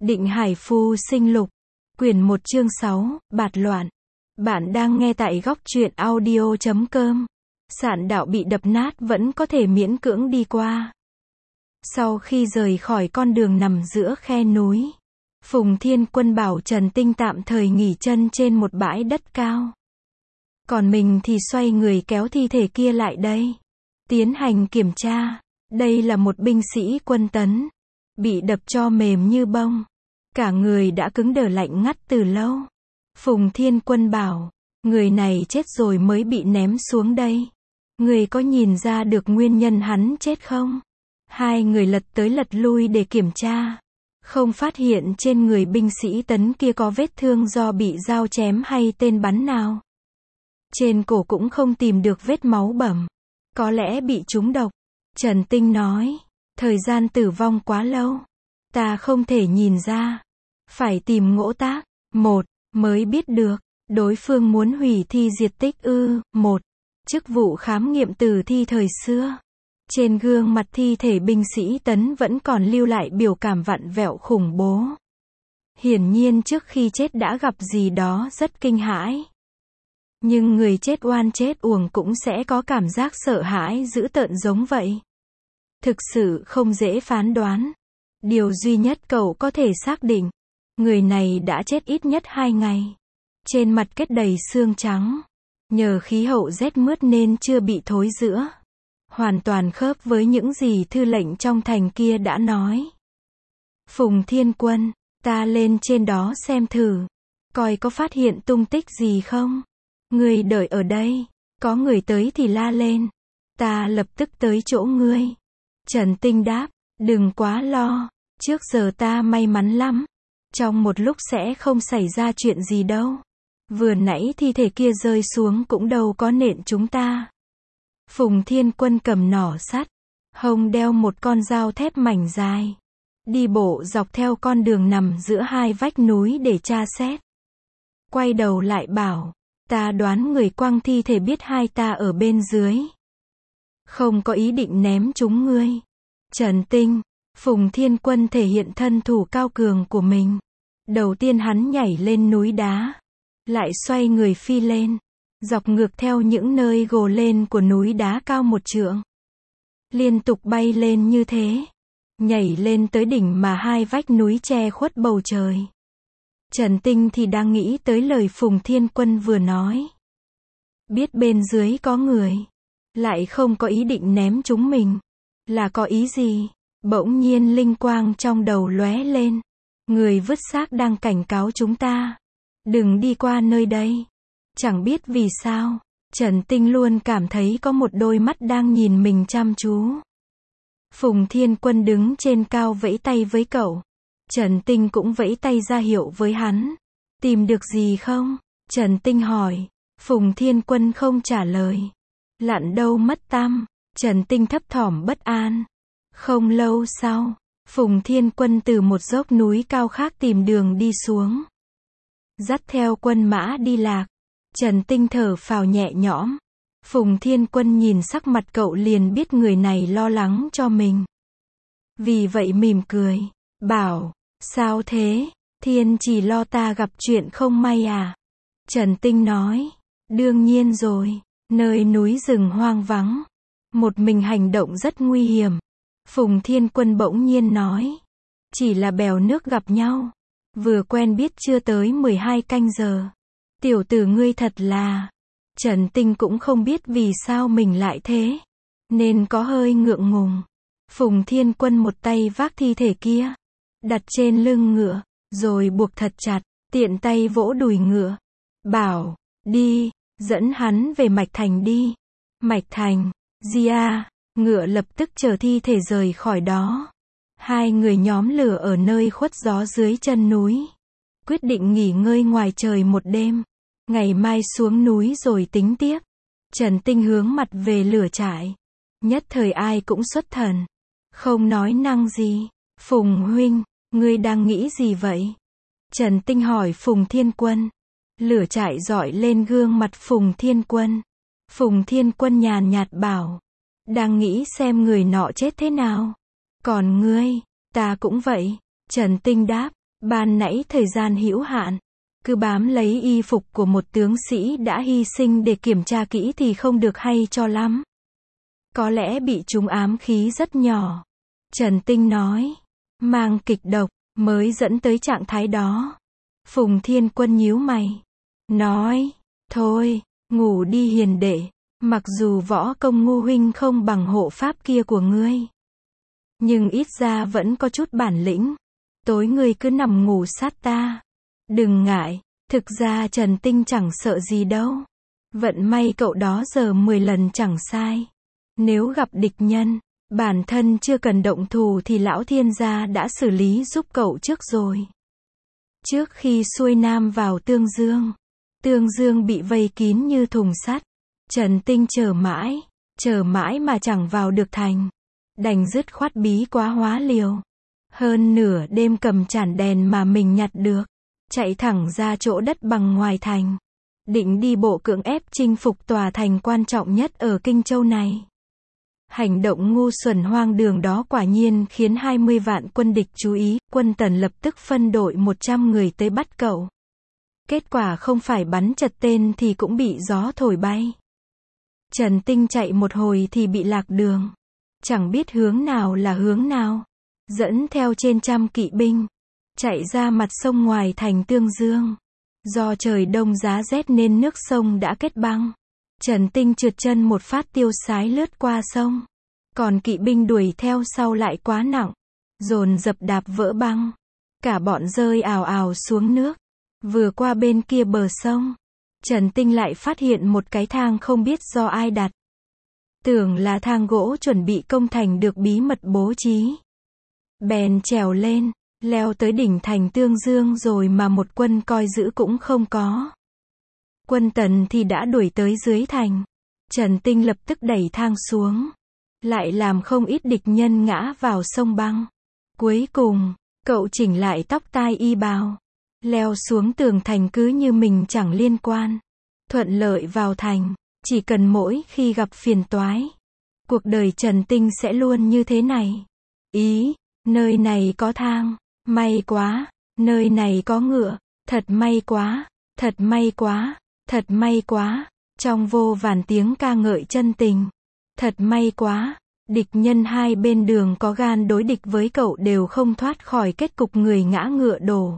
Định Hải Phu Sinh Lục, quyển 1 chương 6, Bạt Loạn. Bạn đang nghe tại góc truyện audio.com. Sạn đạo bị đập nát vẫn có thể miễn cưỡng đi qua. Sau khi rời khỏi con đường nằm giữa khe núi, Phùng Thiên Quân bảo Trần Tinh tạm thời nghỉ chân trên một bãi đất cao. Còn mình thì xoay người kéo thi thể kia lại đây, tiến hành kiểm tra. Đây là một binh sĩ quân tấn, bị đập cho mềm như bông. Cả người đã cứng đờ lạnh ngắt từ lâu. Phùng Thiên Quân bảo, người này chết rồi mới bị ném xuống đây. Người có nhìn ra được nguyên nhân hắn chết không? Hai người lật tới lật lui để kiểm tra. Không phát hiện trên người binh sĩ tấn kia có vết thương do bị dao chém hay tên bắn nào. Trên cổ cũng không tìm được vết máu bầm. Có lẽ bị trúng độc. Trần Tinh nói, thời gian tử vong quá lâu. Ta không thể nhìn ra. Phải tìm ngỗ tác. Một, mới biết được. Đối phương muốn hủy thi diệt tích ư. Một, chức vụ khám nghiệm tử thi thời xưa. Trên gương mặt thi thể binh sĩ tấn vẫn còn lưu lại biểu cảm vặn vẹo khủng bố. Hiển nhiên trước khi chết đã gặp gì đó rất kinh hãi. Nhưng người chết oan chết uổng cũng sẽ có cảm giác sợ hãi dữ tợn giống vậy. Thực sự không dễ phán đoán. Điều duy nhất cậu có thể xác định, người này đã chết ít nhất 2 ngày. Trên mặt kết đầy xương trắng. Nhờ khí hậu rét mướt nên chưa bị thối rữa. Hoàn toàn khớp với những gì thư lệnh trong thành kia đã nói. Phùng Thiên Quân, ta lên trên đó xem thử. Coi có phát hiện tung tích gì không? Ngươi đợi ở đây. Có người tới thì la lên. Ta lập tức tới chỗ ngươi. Trần Tinh đáp, đừng quá lo. Trước giờ ta may mắn lắm. Trong một lúc sẽ không xảy ra chuyện gì đâu. Vừa nãy thi thể kia rơi xuống cũng đâu có nện chúng ta. Phùng Thiên Quân cầm nỏ sắt, hông đeo một con dao thép mảnh dài. Đi bộ dọc theo con đường nằm giữa hai vách núi để tra xét. Quay đầu lại bảo, ta đoán người quăng thi thể biết hai ta ở bên dưới. Không có ý định ném chúng ngươi. Trần Tinh, Phùng Thiên Quân thể hiện thân thủ cao cường của mình. Đầu tiên hắn nhảy lên núi đá, lại xoay người phi lên, dọc ngược theo những nơi gồ lên của núi đá cao 1 trượng. Liên tục bay lên như thế, nhảy lên tới đỉnh mà hai vách núi che khuất bầu trời. Trần Tinh thì đang nghĩ tới lời Phùng Thiên Quân vừa nói. Biết bên dưới có người, lại không có ý định ném chúng mình. Là có ý gì? Bỗng nhiên linh quang trong đầu lóe lên. Người vứt xác đang cảnh cáo chúng ta. Đừng đi qua nơi đây. Chẳng biết vì sao, Trần Tinh luôn cảm thấy có một đôi mắt đang nhìn mình chăm chú. Phùng Thiên Quân đứng trên cao vẫy tay với cậu. Trần Tinh cũng vẫy tay ra hiệu với hắn. Tìm được gì không? Trần Tinh hỏi. Phùng Thiên Quân không trả lời. Lặn đâu mất tăm. Trần Tinh thấp thỏm bất an. Không lâu sau, Phùng Thiên Quân từ một dốc núi cao khác tìm đường đi xuống. Dắt theo quân mã đi lạc. Trần Tinh thở phào nhẹ nhõm. Phùng Thiên Quân nhìn sắc mặt cậu liền biết người này lo lắng cho mình. Vì vậy mỉm cười, bảo, sao thế? Thiên chỉ lo ta gặp chuyện không may à? Trần Tinh nói, đương nhiên rồi, nơi núi rừng hoang vắng. Một mình hành động rất nguy hiểm. Phùng Thiên Quân bỗng nhiên nói, chỉ là bèo nước gặp nhau. Vừa quen biết chưa tới 12 canh giờ. Tiểu tử ngươi thật là... Trần Tinh cũng không biết vì sao mình lại thế, nên có hơi ngượng ngùng. Phùng Thiên Quân một tay vác thi thể kia, đặt trên lưng ngựa, rồi buộc thật chặt, tiện tay vỗ đùi ngựa. Bảo, đi, dẫn hắn về Mạch Thành đi. Mạch Thành, Gia, ngựa lập tức chở thi thể rời khỏi đó. Hai người nhóm lửa ở nơi khuất gió dưới chân núi. Quyết định nghỉ ngơi ngoài trời một đêm. Ngày mai xuống núi rồi tính tiếp. Trần Tinh hướng mặt về lửa trại. Nhất thời ai cũng xuất thần. Không nói năng gì. Phùng huynh, ngươi đang nghĩ gì vậy? Trần Tinh hỏi Phùng Thiên Quân. Lửa trại rọi lên gương mặt Phùng Thiên Quân. Phùng Thiên Quân nhàn nhạt bảo. Đang nghĩ xem người nọ chết thế nào. Còn ngươi, ta cũng vậy. Trần Tinh đáp. Ban nãy thời gian hữu hạn, cứ bám lấy y phục của một tướng sĩ đã hy sinh để kiểm tra kỹ thì không được hay cho lắm. Có lẽ bị trúng ám khí rất nhỏ. Trần Tinh nói. Mang kịch độc, mới dẫn tới trạng thái đó. Phùng Thiên Quân nhíu mày. Nói. Thôi, ngủ đi hiền đệ. Mặc dù võ công Ngô huynh không bằng hộ pháp kia của ngươi, nhưng ít ra vẫn có chút bản lĩnh. Tối ngươi cứ nằm ngủ sát ta. Đừng ngại, thực ra Trần Tinh chẳng sợ gì đâu. Vận may cậu đó giờ 10 lần chẳng sai. Nếu gặp địch nhân, bản thân chưa cần động thủ thì lão thiên gia đã xử lý giúp cậu trước rồi. Trước khi xuôi nam vào Tương Dương bị vây kín như thùng sắt. Trần Tinh chờ mãi mà chẳng vào được thành. Đành dứt khoát bí quá hóa liều. Hơn nửa đêm cầm chản đèn mà mình nhặt được, chạy thẳng ra chỗ đất bằng ngoài thành. Định đi bộ cưỡng ép chinh phục tòa thành quan trọng nhất ở Kinh Châu này. Hành động ngu xuẩn hoang đường đó quả nhiên khiến 20 vạn quân địch chú ý. Quân Tần lập tức phân đội 100 người tới bắt cậu. Kết quả không phải bắn chật tên thì cũng bị gió thổi bay. Trần Tinh chạy một hồi thì bị lạc đường. Chẳng biết hướng nào là hướng nào. Dẫn theo trên trăm kỵ binh. Chạy ra mặt sông ngoài thành Tương Dương. Do trời đông giá rét nên nước sông đã kết băng. Trần Tinh trượt chân một phát tiêu sái lướt qua sông. Còn kỵ binh đuổi theo sau lại quá nặng. Dồn dập đạp vỡ băng. Cả bọn rơi ào ào xuống nước. Vừa qua bên kia bờ sông, Trần Tinh lại phát hiện một cái thang không biết do ai đặt. Tưởng là thang gỗ chuẩn bị công thành được bí mật bố trí. Bèn trèo lên, leo tới đỉnh thành Tương Dương rồi mà một quân coi giữ cũng không có. Quân Tần thì đã đuổi tới dưới thành. Trần Tinh lập tức đẩy thang xuống. Lại làm không ít địch nhân ngã vào sông băng. Cuối cùng, cậu chỉnh lại tóc tai y bào. Leo xuống tường thành cứ như mình chẳng liên quan. Thuận lợi vào thành. Chỉ cần mỗi khi gặp phiền toái. Cuộc đời Trần Tinh sẽ luôn như thế này. Ý, nơi này có thang. May quá. Nơi này có ngựa. Thật may quá. Thật may quá. Thật may quá. Trong vô vàn tiếng ca ngợi chân tình. Thật may quá. Địch nhân hai bên đường có gan đối địch với cậu đều không thoát khỏi kết cục người ngã ngựa đổ.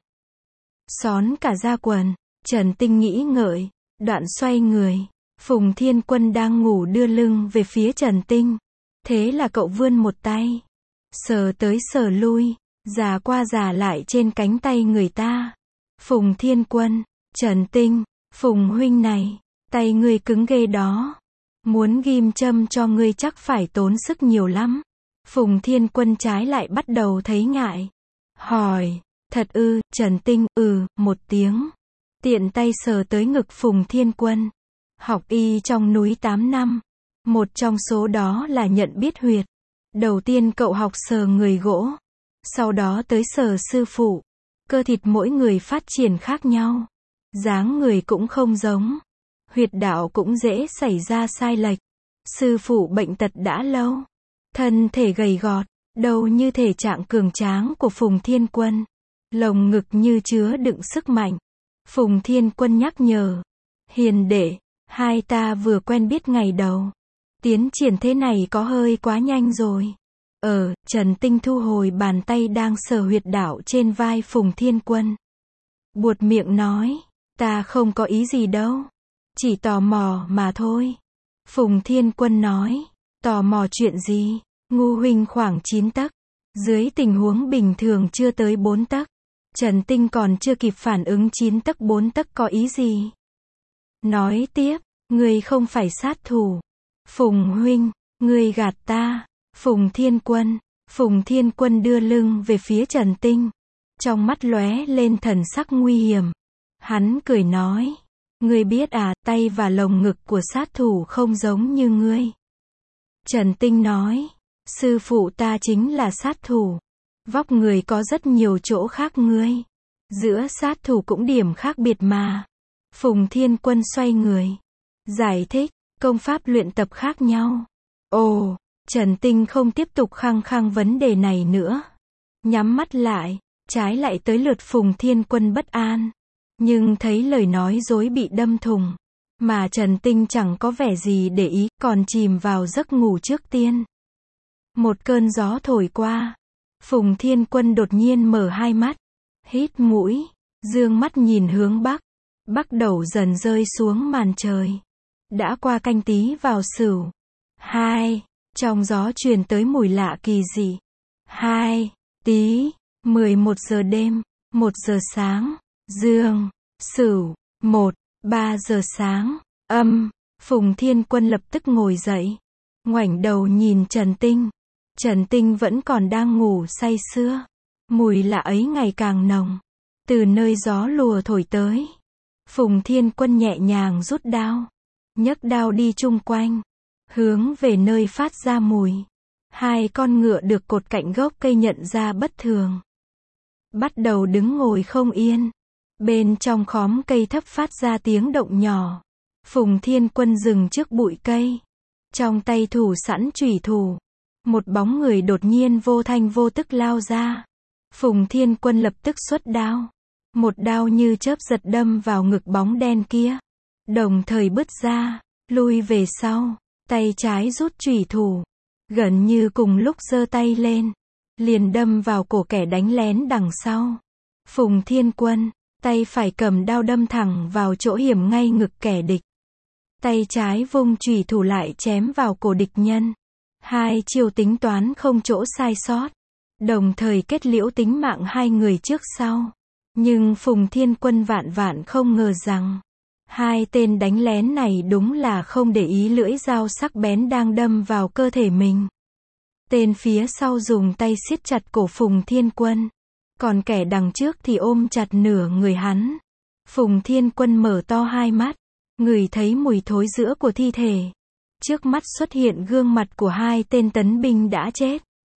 Xón cả da quần. Trần Tinh nghĩ ngợi. Đoạn xoay người. Phùng Thiên Quân đang ngủ đưa lưng về phía Trần Tinh. Thế là cậu vươn một tay. Sờ tới sờ lui. Già qua già lại trên cánh tay người ta. Phùng Thiên Quân. Trần Tinh. Phùng huynh này. Tay ngươi cứng ghê đó. Muốn ghim châm cho ngươi chắc phải tốn sức nhiều lắm. Phùng Thiên Quân trái lại bắt đầu thấy ngại. Hỏi. Thật ư? Trần Tinh. Một tiếng. Tiện tay sờ tới ngực Phùng Thiên Quân. Học y trong núi 8 năm. Một trong số đó là nhận biết huyệt. Đầu tiên cậu học sờ người gỗ. Sau đó tới sờ sư phụ. Cơ thịt mỗi người phát triển khác nhau. Dáng người cũng không giống. Huyệt đạo cũng dễ xảy ra sai lệch. Sư phụ bệnh tật đã lâu. Thân thể gầy gọt. Đâu như thể trạng cường tráng của Phùng Thiên Quân. Lồng ngực như chứa đựng sức mạnh. Phùng Thiên Quân nhắc nhở. Hiền đệ. Hai ta vừa quen biết ngày đầu. Tiến triển thế này có hơi quá nhanh rồi. Trần Tinh thu hồi bàn tay đang sờ huyệt đạo trên vai Phùng Thiên Quân. Buột miệng nói. Ta không có ý gì đâu. Chỉ tò mò mà thôi. Phùng Thiên Quân nói. Tò mò chuyện gì? Ngu huynh khoảng 9 tấc. Dưới tình huống bình thường chưa tới 4 tấc. Trần Tinh còn chưa kịp phản ứng 9 tấc 4 tấc có ý gì. Nói tiếp. Ngươi không phải sát thủ. Phùng huynh. Ngươi gạt ta. Phùng Thiên Quân đưa lưng về phía Trần Tinh. Trong mắt lóe lên thần sắc nguy hiểm. Hắn cười nói. Ngươi biết à, tay và lồng ngực của sát thủ không giống như ngươi. Trần Tinh nói. Sư phụ ta chính là sát thủ. Vóc người có rất nhiều chỗ khác ngươi. Giữa sát thủ cũng điểm khác biệt mà. Phùng Thiên Quân xoay người. Giải thích, công pháp luyện tập khác nhau. Ồ, Trần Tinh không tiếp tục khăng khăng vấn đề này nữa. Nhắm mắt lại, Trái lại tới lượt Phùng Thiên Quân bất an. Nhưng thấy lời nói dối bị đâm thủng. Mà Trần Tinh chẳng có vẻ gì để ý, còn chìm vào giấc ngủ trước tiên. Một cơn gió thổi qua. Phùng Thiên Quân đột nhiên mở hai mắt. Hít mũi. Dương mắt nhìn hướng bắc. Bắc đầu dần rơi xuống màn trời. Đã qua Canh Tý vào Sửu. 2. Trong gió truyền tới mùi lạ kỳ dị. 2. Tý. 11 giờ đêm. 1 giờ sáng. Dương. Sửu. 1. 3 giờ sáng. Âm. Phùng Thiên Quân lập tức ngồi dậy. Ngoảnh đầu nhìn Trần Tinh. Trần Tinh vẫn còn đang ngủ say sưa. Mùi lạ ấy ngày càng nồng. Từ nơi gió lùa thổi tới. Phùng Thiên Quân nhẹ nhàng rút đao. Nhấc đao đi chung quanh. Hướng về nơi phát ra mùi. Hai con ngựa được cột cạnh gốc cây nhận ra bất thường. Bắt đầu đứng ngồi không yên. Bên trong khóm cây thấp phát ra tiếng động nhỏ. Phùng Thiên Quân dừng trước bụi cây. Trong tay thủ sẵn chủy thủ. Một bóng người đột nhiên vô thanh vô tức lao ra. Phùng Thiên Quân lập tức xuất đao. Một đao như chớp giật đâm vào ngực bóng đen kia. Đồng thời bứt ra, lui về sau. Tay trái rút chủy thủ. Gần như cùng lúc giơ tay lên. Liền đâm vào cổ kẻ đánh lén đằng sau. Phùng Thiên Quân, tay phải cầm đao đâm thẳng vào chỗ hiểm ngay ngực kẻ địch. Tay trái vung chủy thủ lại chém vào cổ địch nhân. Hai chiêu tính toán không chỗ sai sót. Đồng thời kết liễu tính mạng hai người trước sau. Nhưng Phùng Thiên Quân vạn vạn không ngờ rằng. Hai tên đánh lén này đúng là không để ý lưỡi dao sắc bén đang đâm vào cơ thể mình. Tên phía sau dùng tay siết chặt cổ Phùng Thiên Quân. Còn kẻ đằng trước thì ôm chặt nửa người hắn. Phùng Thiên Quân mở to hai mắt. Ngửi thấy mùi thối rữa của thi thể. Trước mắt xuất hiện gương mặt của hai tên tấn binh đã chết.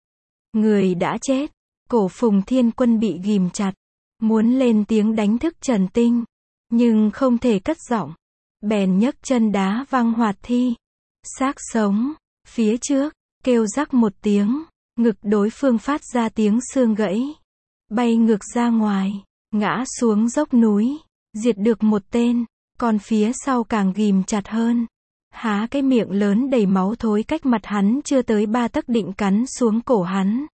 Người đã chết. Cổ Phùng Thiên Quân bị ghìm chặt. Muốn lên tiếng đánh thức Trần Tinh. Nhưng không thể cất giọng. Bèn nhấc chân đá văng hoạt thi. Xác sống. Phía trước. Kêu rắc một tiếng. Ngực đối phương phát ra tiếng xương gãy. Bay ngược ra ngoài. Ngã xuống dốc núi. Diệt được một tên. Còn phía sau càng ghìm chặt hơn. Há cái miệng lớn đầy máu thối cách mặt hắn chưa tới 3 tấc định cắn xuống cổ hắn.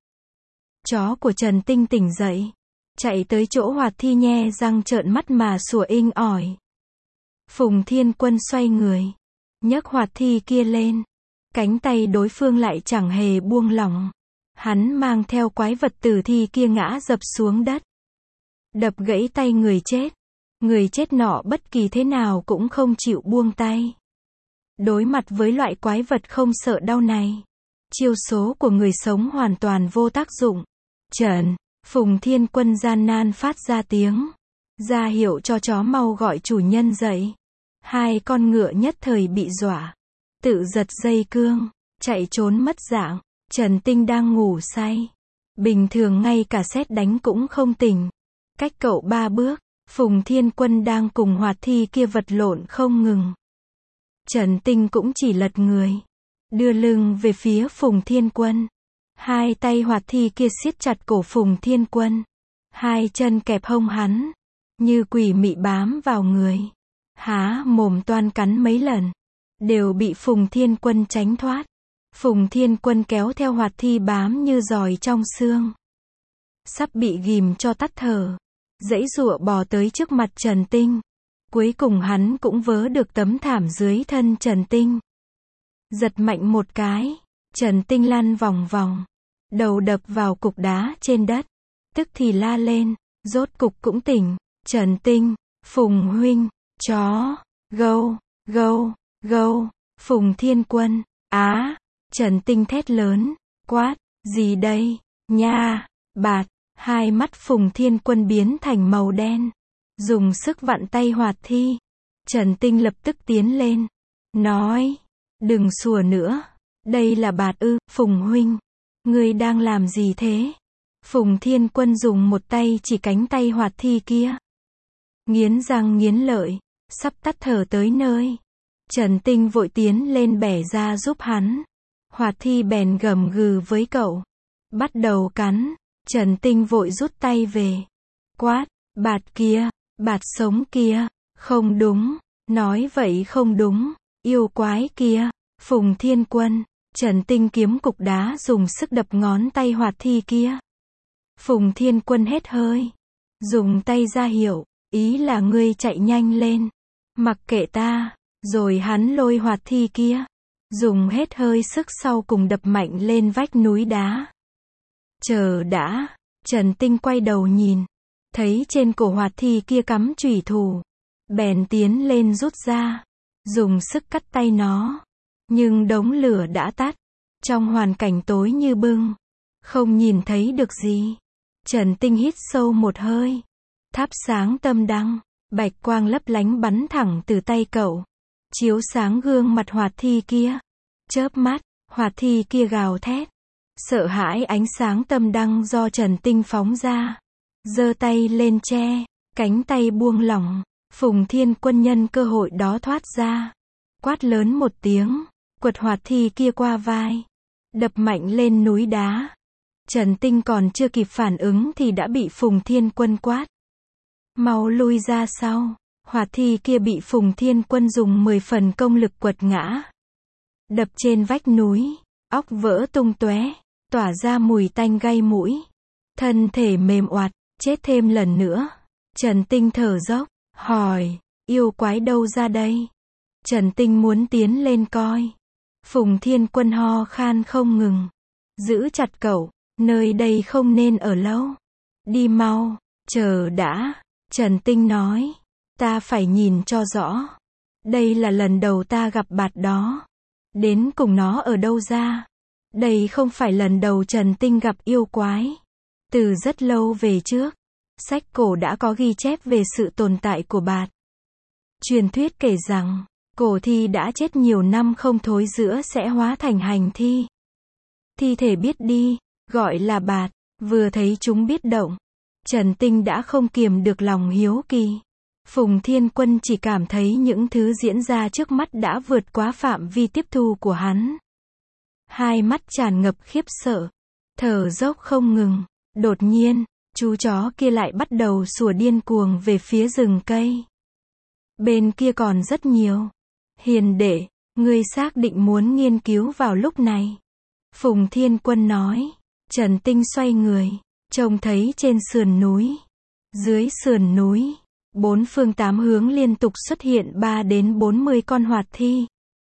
Chó của Trần Tinh tỉnh dậy. Chạy tới chỗ hoạt thi nhe răng trợn mắt mà sủa inh ỏi. Phùng Thiên Quân xoay người. Nhấc hoạt thi kia lên. Cánh tay đối phương lại chẳng hề buông lỏng. Hắn mang theo quái vật tử thi kia ngã dập xuống đất. Đập gãy tay người chết. Người chết nọ bất kỳ thế nào cũng không chịu buông tay. Đối mặt với loại quái vật không sợ đau này. Chiêu số của người sống hoàn toàn vô tác dụng. Trần, Phùng Thiên Quân gian nan phát ra tiếng. Ra hiệu cho chó mau gọi chủ nhân dậy. Hai con ngựa nhất thời bị dọa. Tự giật dây cương. Chạy trốn mất dạng. Trần Tinh đang ngủ say. Bình thường ngay cả sét đánh cũng không tỉnh. Cách cậu 3 bước. Phùng Thiên Quân đang cùng hoạt thi kia vật lộn không ngừng. Trần Tinh cũng chỉ lật người. Đưa lưng về phía Phùng Thiên Quân. Hai tay hoạt thi kia siết chặt cổ Phùng Thiên Quân. Hai chân kẹp hông hắn. Như quỷ mị bám vào người. Há mồm toan cắn mấy lần. Đều bị Phùng Thiên Quân tránh thoát. Phùng Thiên Quân kéo theo hoạt thi bám như giòi trong xương. Sắp bị ghìm cho tắt thở. Giãy giụa bò tới trước mặt Trần Tinh. Cuối cùng hắn cũng vớ được tấm thảm dưới thân Trần Tinh. Giật mạnh một cái. Trần Tinh lăn vòng vòng. Đầu đập vào cục đá trên đất. Tức thì la lên. Rốt cục cũng tỉnh. Trần Tinh. Phùng huynh. Chó. Gâu. Gâu. Gâu. Phùng Thiên Quân. Á. Trần Tinh thét lớn. Quát. Gì đây? Nha. Bạt. Hai mắt Phùng Thiên Quân biến thành màu đen. Dùng sức vặn tay hoạt thi. Trần Tinh lập tức tiến lên. Nói. Đừng sủa nữa. Đây là Bạt ư, Phùng huynh. Ngươi đang làm gì thế? Phùng Thiên Quân dùng một tay chỉ cánh tay hoạt thi kia. Nghiến răng nghiến lợi. Sắp tắt thở tới nơi. Trần Tinh vội tiến lên bẻ ra giúp hắn. Hoạt thi bèn gầm gừ với cậu. Bắt đầu cắn. Trần Tinh vội rút tay về. Quát, bạt kia, bạt sống kia, không đúng, nói vậy không đúng, yêu quái kia, Phùng Thiên Quân. Trần Tinh kiếm cục đá dùng sức đập ngón tay hoạt thi kia. Phùng Thiên Quân hết hơi. Dùng tay ra hiệu, ý là ngươi chạy nhanh lên. Mặc kệ ta, rồi hắn lôi hoạt thi kia. Dùng hết hơi sức sau cùng đập mạnh lên vách núi đá. Chờ đã, Trần Tinh quay đầu nhìn. Thấy trên cổ hoạt thi kia cắm chủy thủ. Bèn tiến lên rút ra. Dùng sức cắt tay nó. Nhưng đống lửa đã tắt. Trong hoàn cảnh tối như bưng. Không nhìn thấy được gì. Trần Tinh hít sâu một hơi. Thắp sáng tâm đăng. Bạch quang lấp lánh bắn thẳng từ tay cậu. Chiếu sáng gương mặt hoạt thi kia. Chớp mắt, hoạt thi kia gào thét. Sợ hãi ánh sáng tâm đăng do Trần Tinh phóng ra. Giơ tay lên che. Cánh tay buông lỏng. Phùng Thiên Quân nhân cơ hội đó thoát ra. Quát lớn một tiếng. Quật hoạt thi kia qua vai. Đập mạnh lên núi đá. Trần Tinh còn chưa kịp phản ứng thì đã bị Phùng Thiên Quân quát. Mau lui ra sau. Hoạt thi kia bị Phùng Thiên Quân dùng 10 phần công lực quật ngã. Đập trên vách núi. Óc vỡ tung tóe. Tỏa ra mùi tanh gây mũi. Thân thể mềm oặt. Chết thêm lần nữa. Trần Tinh thở dốc. Hỏi. Yêu quái đâu ra đây? Trần Tinh muốn tiến lên coi. Phùng Thiên Quân ho khan không ngừng. Giữ chặt cậu. Nơi đây không nên ở lâu. Đi mau. Chờ đã. Trần Tinh nói. Ta phải nhìn cho rõ. Đây là lần đầu ta gặp bạt đó. Đến cùng nó ở đâu ra? Đây không phải lần đầu Trần Tinh gặp yêu quái. Từ rất lâu về trước. Sách cổ đã có ghi chép về sự tồn tại của bạt. Truyền thuyết kể rằng. Cổ thi đã chết nhiều năm không thối rữa sẽ hóa thành hành thi. Thi thể biết đi. Gọi là bạt. Vừa thấy chúng biết động. Trần Tinh đã không kiềm được lòng hiếu kỳ. Phùng Thiên Quân chỉ cảm thấy những thứ diễn ra trước mắt đã vượt quá phạm vi tiếp thu của hắn. Hai mắt tràn ngập khiếp sợ. Thở dốc không ngừng. Đột nhiên, chú chó kia lại bắt đầu sủa điên cuồng về phía rừng cây. Bên kia còn rất nhiều. Hiền đệ, ngươi xác định muốn nghiên cứu vào lúc này. Phùng Thiên Quân nói. Trần Tinh xoay người. Trông thấy trên sườn núi. Dưới sườn núi. 4 phương 8 hướng liên tục xuất hiện 3 đến 40 con hoạt thi.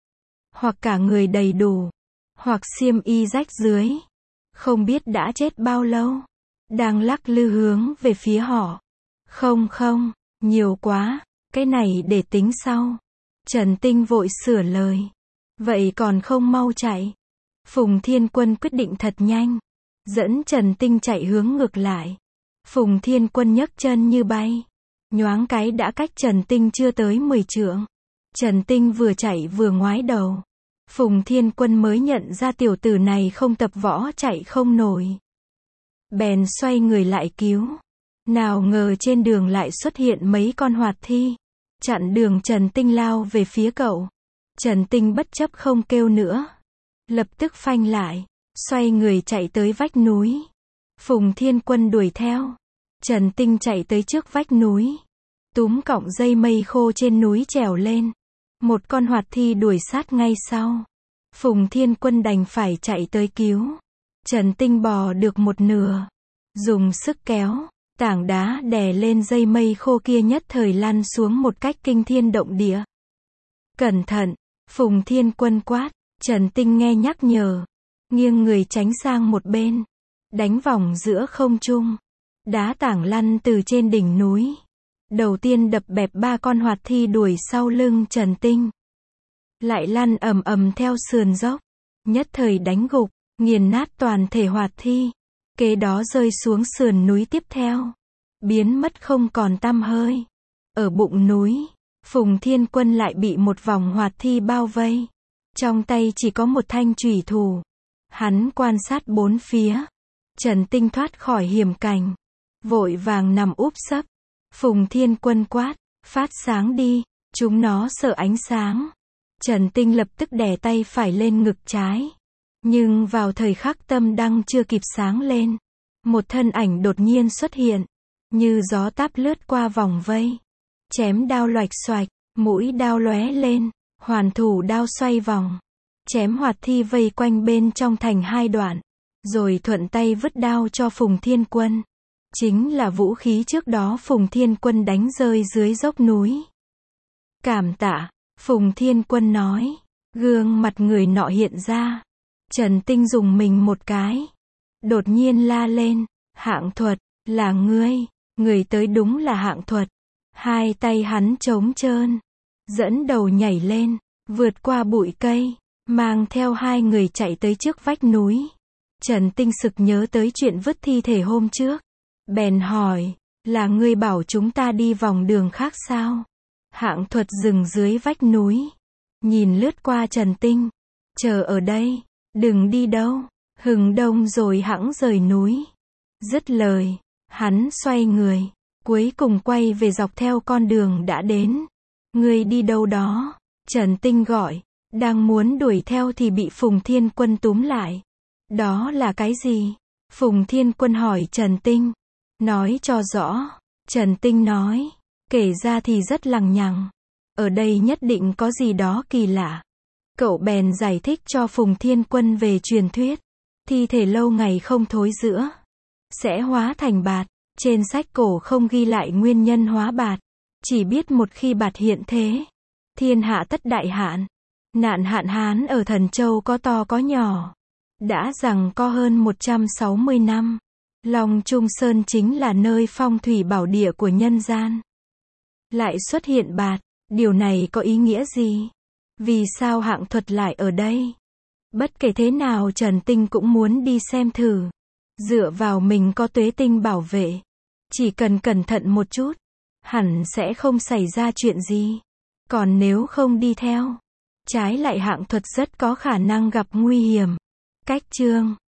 Hoặc cả người đầy đủ. Hoặc xiêm y rách dưới. Không biết đã chết bao lâu. Đang lắc lư hướng về phía họ. Không, nhiều quá. Cái này để tính sau. Trần Tinh vội sửa lời. Vậy còn không mau chạy. Phùng Thiên Quân quyết định thật nhanh. Dẫn Trần Tinh chạy hướng ngược lại. Phùng Thiên Quân nhấc chân như bay. Nhoáng cái đã cách Trần Tinh chưa tới 10 trượng. Trần Tinh vừa chạy vừa ngoái đầu. Phùng Thiên Quân mới nhận ra tiểu tử này không tập võ chạy không nổi. Bèn xoay người lại cứu. Nào ngờ trên đường lại xuất hiện mấy con hoạt thi. Chặn đường Trần Tinh lao về phía cậu. Trần Tinh bất chấp không kêu nữa. Lập tức phanh lại. Xoay người chạy tới vách núi. Phùng Thiên Quân đuổi theo. Trần Tinh chạy tới trước vách núi. Túm cọng dây mây khô trên núi trèo lên. Một con hoạt thi đuổi sát ngay sau. Phùng Thiên Quân đành phải chạy tới cứu. Trần Tinh bò được một nửa. Dùng sức kéo. Tảng đá đè lên dây mây khô kia nhất thời lăn xuống một cách kinh thiên động địa. Cẩn thận. Phùng Thiên Quân quát. Trần Tinh nghe nhắc nhở. Nghiêng người tránh sang một bên. Đánh vòng giữa không trung. Đá tảng lăn từ trên đỉnh núi. Đầu tiên đập bẹp 3 con hoạt thi đuổi sau lưng Trần Tinh. Lại lăn ầm ầm theo sườn dốc. Nhất thời đánh gục, nghiền nát toàn thể hoạt thi. Kế đó rơi xuống sườn núi tiếp theo. Biến mất không còn tăm hơi. Ở bụng núi, Phùng Thiên Quân lại bị một vòng hoạt thi bao vây. Trong tay chỉ có một thanh chủy thủ. Hắn quan sát bốn phía. Trần Tinh thoát khỏi hiểm cảnh. Vội vàng nằm úp sấp. Phùng Thiên Quân quát. Phát sáng đi. Chúng nó sợ ánh sáng. Trần Tinh lập tức đè tay phải lên ngực trái. Nhưng vào thời khắc tâm đăng chưa kịp sáng lên. một thân ảnh đột nhiên xuất hiện, như gió táp lướt qua vòng vây. Chém đao loạch xoạch, mũi đao lóe lên, hoàn thủ đao xoay vòng. Chém hoạt thi vây quanh bên trong thành hai đoạn, rồi thuận tay vứt đao cho Phùng Thiên Quân. Chính là vũ khí trước đó Phùng Thiên Quân đánh rơi dưới dốc núi. Cảm tạ, Phùng Thiên Quân nói. Gương mặt người nọ hiện ra. Trần Tinh dùng mình một cái. Đột nhiên la lên, Hạng Thuật, là ngươi. Người tới đúng là Hạng Thuật. Hai tay hắn trống trơn, dẫn đầu nhảy lên, vượt qua bụi cây, mang theo hai người chạy tới trước vách núi. Trần Tinh sực nhớ tới chuyện vứt thi thể hôm trước. Bèn hỏi, là ngươi bảo chúng ta đi vòng đường khác sao? Hạng Thuật dừng dưới vách núi, nhìn lướt qua Trần Tinh. Chờ ở đây, đừng đi đâu, hừng đông rồi hẵng rời núi. Dứt lời, hắn xoay người, cuối cùng quay về dọc theo con đường đã đến. Ngươi đi đâu đó? Trần Tinh gọi, đang muốn đuổi theo thì bị Phùng Thiên Quân túm lại. Đó là cái gì? Phùng Thiên Quân hỏi Trần Tinh. Nói cho rõ. Trần Tinh nói. Kể ra thì rất lằng nhằng. Ở đây nhất định có gì đó kỳ lạ. Cậu bèn giải thích cho Phùng Thiên Quân về truyền thuyết. Thi thể lâu ngày không thối rữa sẽ hóa thành bạt. Trên sách cổ không ghi lại nguyên nhân hóa bạt. Chỉ biết một khi bạt hiện thế, thiên hạ tất đại hạn. Nạn hạn hán ở Thần Châu có to có nhỏ. Đã rằng có hơn 160 năm. Long Trung Sơn chính là nơi phong thủy bảo địa của nhân gian. Lại xuất hiện bạt, điều này có ý nghĩa gì? Vì sao Hạng Thuật lại ở đây? Bất kể thế nào Trần Tinh cũng muốn đi xem thử. Dựa vào mình có tuế tinh bảo vệ. Chỉ cần cẩn thận một chút, hẳn sẽ không xảy ra chuyện gì. Còn nếu không đi theo, trái lại Hạng Thuật rất có khả năng gặp nguy hiểm. Cách chương